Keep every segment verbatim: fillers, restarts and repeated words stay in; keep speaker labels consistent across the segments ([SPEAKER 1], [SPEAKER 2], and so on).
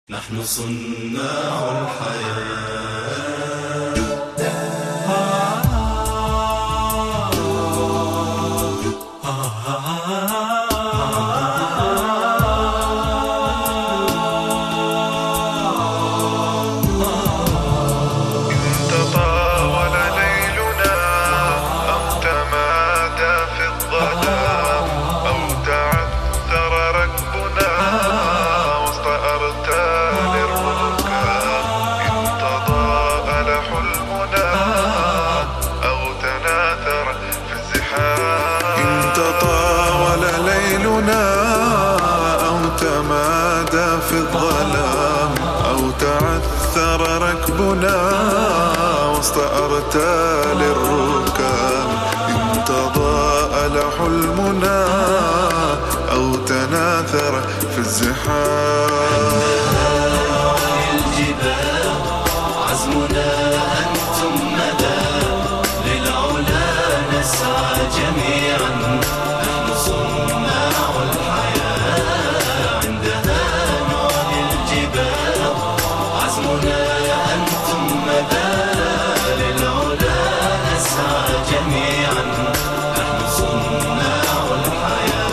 [SPEAKER 1] نحن صناع الحياة.
[SPEAKER 2] في الظلام أو تعثر ركبنا وسط أرتال الركام، إن تضاءل حلمنا أو تناثر في الزحام.
[SPEAKER 1] الجبال عزمنا أنتم مدى للعلا نسعى جميعا، نحن صناع الحياة. عندها نعلي الجبال عزمنا أنتم مدى للعلا نسعى جميعا، نحن صناع الحياة.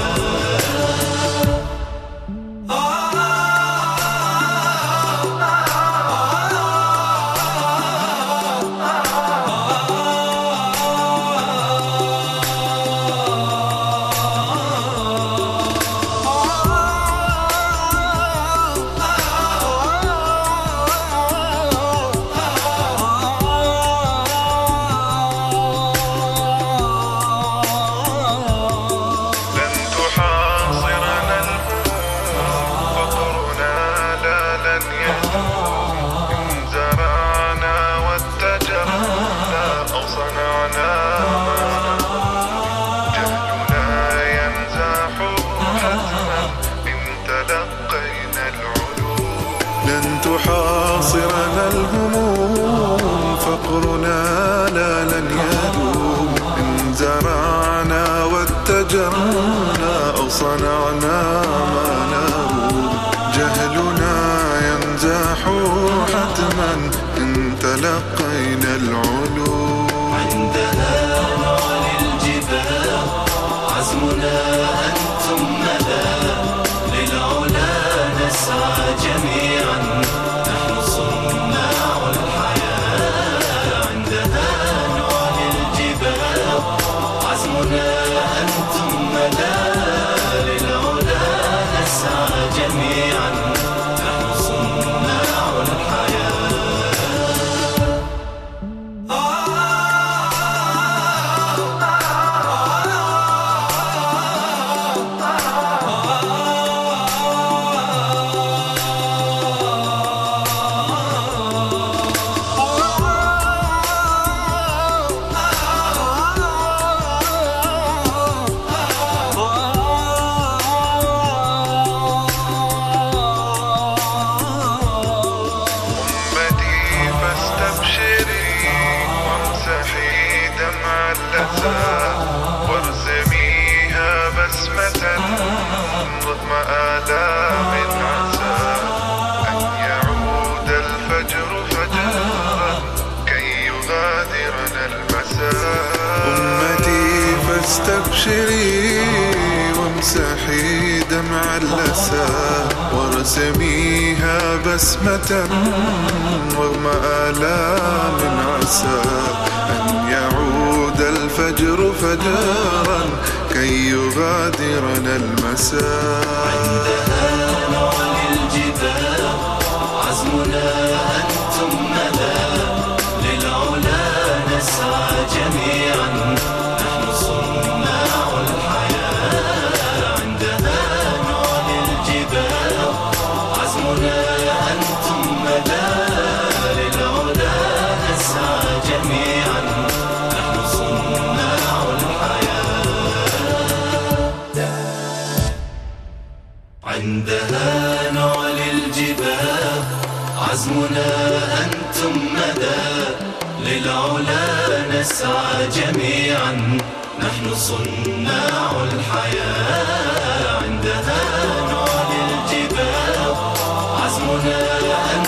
[SPEAKER 2] لن تحاصرنا الهموم، فقرنا لا لن يدوم. إن زرعنا واتجرنا أو صنعنا ما نروم، جهلنا ينزاح حتما إن تلقينا العلوم.
[SPEAKER 1] عندها نعلي الجبال عزمنا أنتم مدى للعلا نسعى جميعا، نحن صناع الحياة. عندها نعلي الجبال عزمنا أنتم مدى للعلا نسعى جميعا، نحن صناع الحياة.
[SPEAKER 2] وارسميها بسمة رغم آلام عسى، أن يعود الفجر فجرا كي يغادرنا المساء. أمتي فاستبشري وامسحي دمع اللسى، وارسميها بسمة رغم آلام عسى، أن يعود الفجر فجرا كي يغادرنا المساء.
[SPEAKER 1] عندها نعلي الجبال عزمنا أنتم مدى للعلا نسعى جميعا، نحن صناع الحياة. عندها نعلي الجبال عزمنا أنتم مدى للعلا نسعى جميعا، نحن صناع الحياة. عندها نعلي الجبال عزمنا أنتم مدى للعلا نسعى جميعا، نحن صناع الحياة. عندها نعلي الجبال عزمنا عزمنا أن